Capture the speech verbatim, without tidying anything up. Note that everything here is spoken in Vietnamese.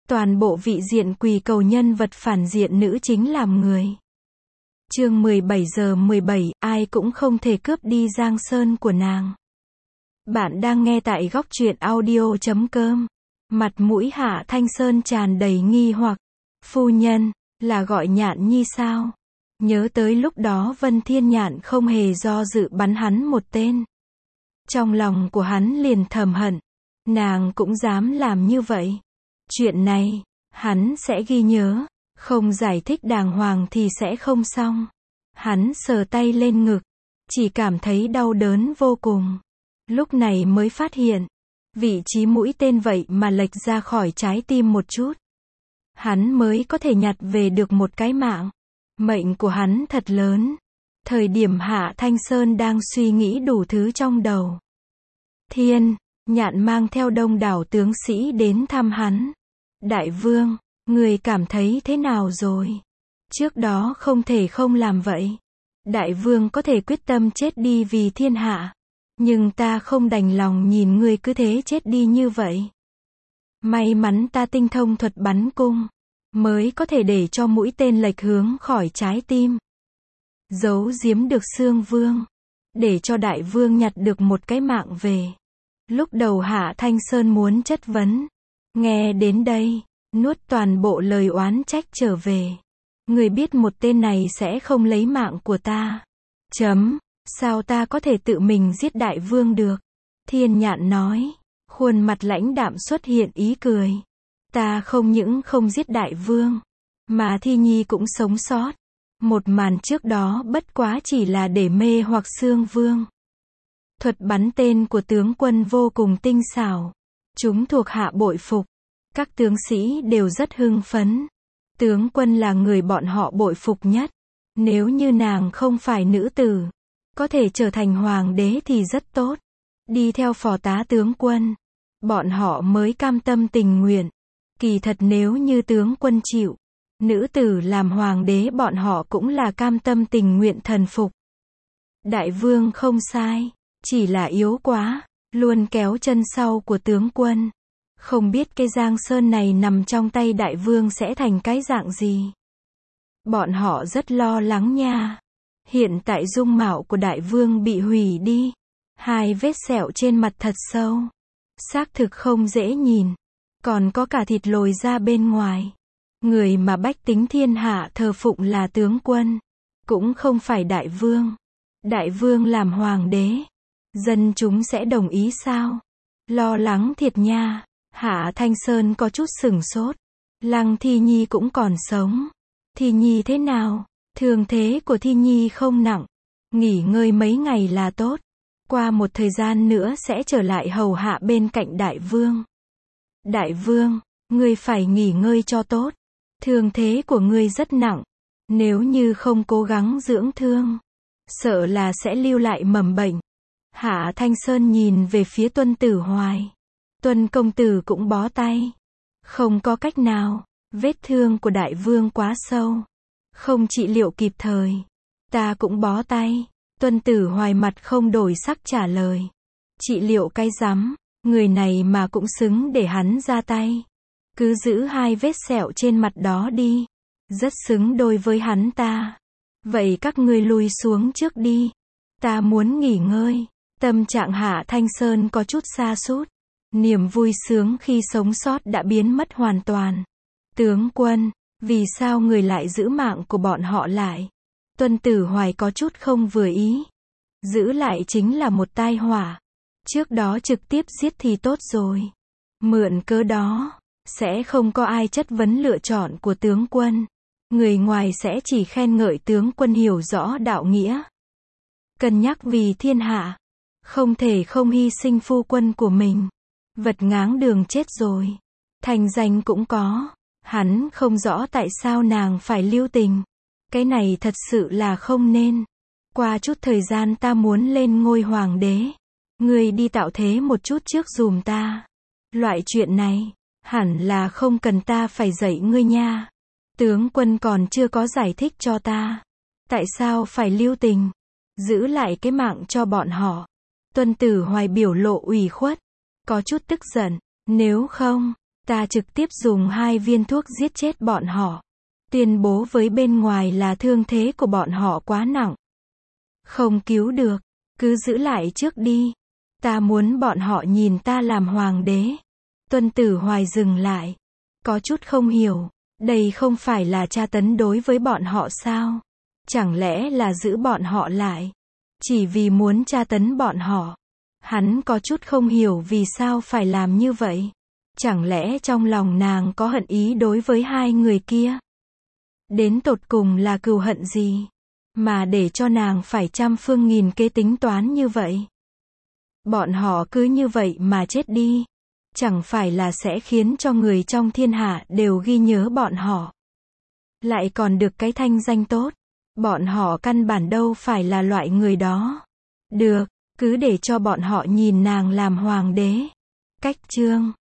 Toàn bộ vị diện quỳ cầu nhân vật phản diện nữ chính làm người. Chương mười bảy giờ mười bảy, ai cũng không thể cướp đi Giang Sơn của nàng. Bạn đang nghe tại góc truyện audio chấm com. Mặt mũi Hạ Thanh Sơn tràn đầy nghi hoặc. Phu nhân, là gọi Nhạn Nhi sao? Nhớ tới lúc đó Vân Thiên Nhạn không hề do dự bắn hắn một tên. Trong lòng của hắn liền thầm hận. Nàng cũng dám làm như vậy. Chuyện này, hắn sẽ ghi nhớ. Không giải thích đàng hoàng thì sẽ không xong. Hắn sờ tay lên ngực. Chỉ cảm thấy đau đớn vô cùng. Lúc này mới phát hiện. Vị trí mũi tên vậy mà lệch ra khỏi trái tim một chút. Hắn mới có thể nhặt về được một cái mạng. Mệnh của hắn thật lớn. Thời điểm Hạ Thanh Sơn đang suy nghĩ đủ thứ trong đầu. Thiên, Nhạn mang theo đông đảo tướng sĩ đến thăm hắn. Đại vương, người cảm thấy thế nào rồi? Trước đó không thể không làm vậy. Đại vương có thể quyết tâm chết đi vì thiên hạ. Nhưng ta không đành lòng nhìn người cứ thế chết đi như vậy. May mắn ta tinh thông thuật bắn cung. Mới có thể để cho mũi tên lệch hướng khỏi trái tim. Giấu giếm được Xương Vương. Để cho đại vương nhặt được một cái mạng về. Lúc đầu Hạ Thanh Sơn muốn chất vấn. Nghe đến đây, nuốt toàn bộ lời oán trách trở về. Người biết một tên này sẽ không lấy mạng của ta. Chấm, sao ta có thể tự mình giết đại vương được? Thiên Nhạn nói, khuôn mặt lãnh đạm xuất hiện ý cười. Ta không những không giết đại vương, mà Thi Nhi cũng sống sót. Một màn trước đó bất quá chỉ là để mê hoặc Xương Vương. Thuật bắn tên của tướng quân vô cùng tinh xảo. Chúng thuộc hạ bội phục. Các tướng sĩ đều rất hưng phấn. Tướng quân là người bọn họ bội phục nhất. Nếu như nàng không phải nữ tử, có thể trở thành hoàng đế thì rất tốt. Đi theo phò tá tướng quân, bọn họ mới cam tâm tình nguyện. Kỳ thật nếu như tướng quân chịu, nữ tử làm hoàng đế bọn họ cũng là cam tâm tình nguyện thần phục. Đại vương không sai, chỉ là yếu quá, luôn kéo chân sau của tướng quân. Không biết cái Giang Sơn này nằm trong tay đại vương sẽ thành cái dạng gì. Bọn họ rất lo lắng nha. Hiện tại dung mạo của đại vương bị hủy đi. Hai vết sẹo trên mặt thật sâu. Xác thực không dễ nhìn. Còn có cả thịt lồi ra bên ngoài. Người mà bách tính thiên hạ thờ phụng là tướng quân. Cũng không phải đại vương. Đại vương làm hoàng đế. Dân chúng sẽ đồng ý sao? Lo lắng thiệt nha. Hạ Thanh Sơn có chút sửng sốt. Lăng Thi Nhi cũng còn sống. Thi Nhi thế nào? Thương thế của Thi Nhi không nặng. Nghỉ ngơi mấy ngày là tốt. Qua một thời gian nữa sẽ trở lại hầu hạ bên cạnh đại vương. Đại vương, ngươi phải nghỉ ngơi cho tốt. Thương thế của ngươi rất nặng. Nếu như không cố gắng dưỡng thương, sợ là sẽ lưu lại mầm bệnh. Hạ Thanh Sơn nhìn về phía Tuân Tử Hoài. Tuân công tử cũng bó tay. Không có cách nào, vết thương của đại vương quá sâu. Không trị liệu kịp thời. Ta cũng bó tay. Tuân Tử Hoài mặt không đổi sắc trả lời. Trị liệu cái rắm, người này mà cũng xứng để hắn ra tay. Cứ giữ hai vết sẹo trên mặt đó đi. Rất xứng đôi với hắn ta. Vậy các ngươi lui xuống trước đi. Ta muốn nghỉ ngơi. Tâm trạng Hạ Thanh Sơn có chút sa sút. Niềm vui sướng khi sống sót đã biến mất hoàn toàn. Tướng quân, vì sao người lại giữ mạng của bọn họ lại? Tuân Tử Hoài có chút không vừa ý. Giữ lại chính là một tai họa. Trước đó trực tiếp giết thì tốt rồi. Mượn cớ đó, sẽ không có ai chất vấn lựa chọn của tướng quân. Người ngoài sẽ chỉ khen ngợi tướng quân hiểu rõ đạo nghĩa. Cân nhắc vì thiên hạ. Không thể không hy sinh phu quân của mình. Vật ngáng đường chết rồi. Thành danh cũng có. Hắn không rõ tại sao nàng phải lưu tình. Cái này thật sự là không nên. Qua chút thời gian ta muốn lên ngôi hoàng đế. Ngươi đi tạo thế một chút trước dùm ta. Loại chuyện này, hẳn là không cần ta phải dạy ngươi nha. Tướng quân còn chưa có giải thích cho ta. Tại sao phải lưu tình? Giữ lại cái mạng cho bọn họ. Tuân Tử Hoài biểu lộ ủy khuất. Có chút tức giận. Nếu không, Ta trực tiếp dùng hai viên thuốc giết chết bọn họ. Tuyên bố với bên ngoài là thương thế của bọn họ quá nặng. Không cứu được. Cứ giữ lại trước đi. Ta muốn bọn họ nhìn ta làm hoàng đế. Tuân Tử Hoài dừng lại. Có chút không hiểu. Đây không phải là tra tấn đối với bọn họ sao? Chẳng lẽ là giữ bọn họ lại? Chỉ vì muốn tra tấn bọn họ. Hắn có chút không hiểu vì sao phải làm như vậy. Chẳng lẽ trong lòng nàng có hận ý đối với hai người kia? Đến tột cùng là cừu hận gì? Mà để cho nàng phải trăm phương nghìn kế tính toán như vậy. Bọn họ cứ như vậy mà chết đi. Chẳng phải là sẽ khiến cho người trong thiên hạ đều ghi nhớ bọn họ. Lại còn được cái thanh danh tốt. Bọn họ căn bản đâu phải là loại người đó. Được, cứ để cho bọn họ nhìn nàng làm hoàng đế. Cách chương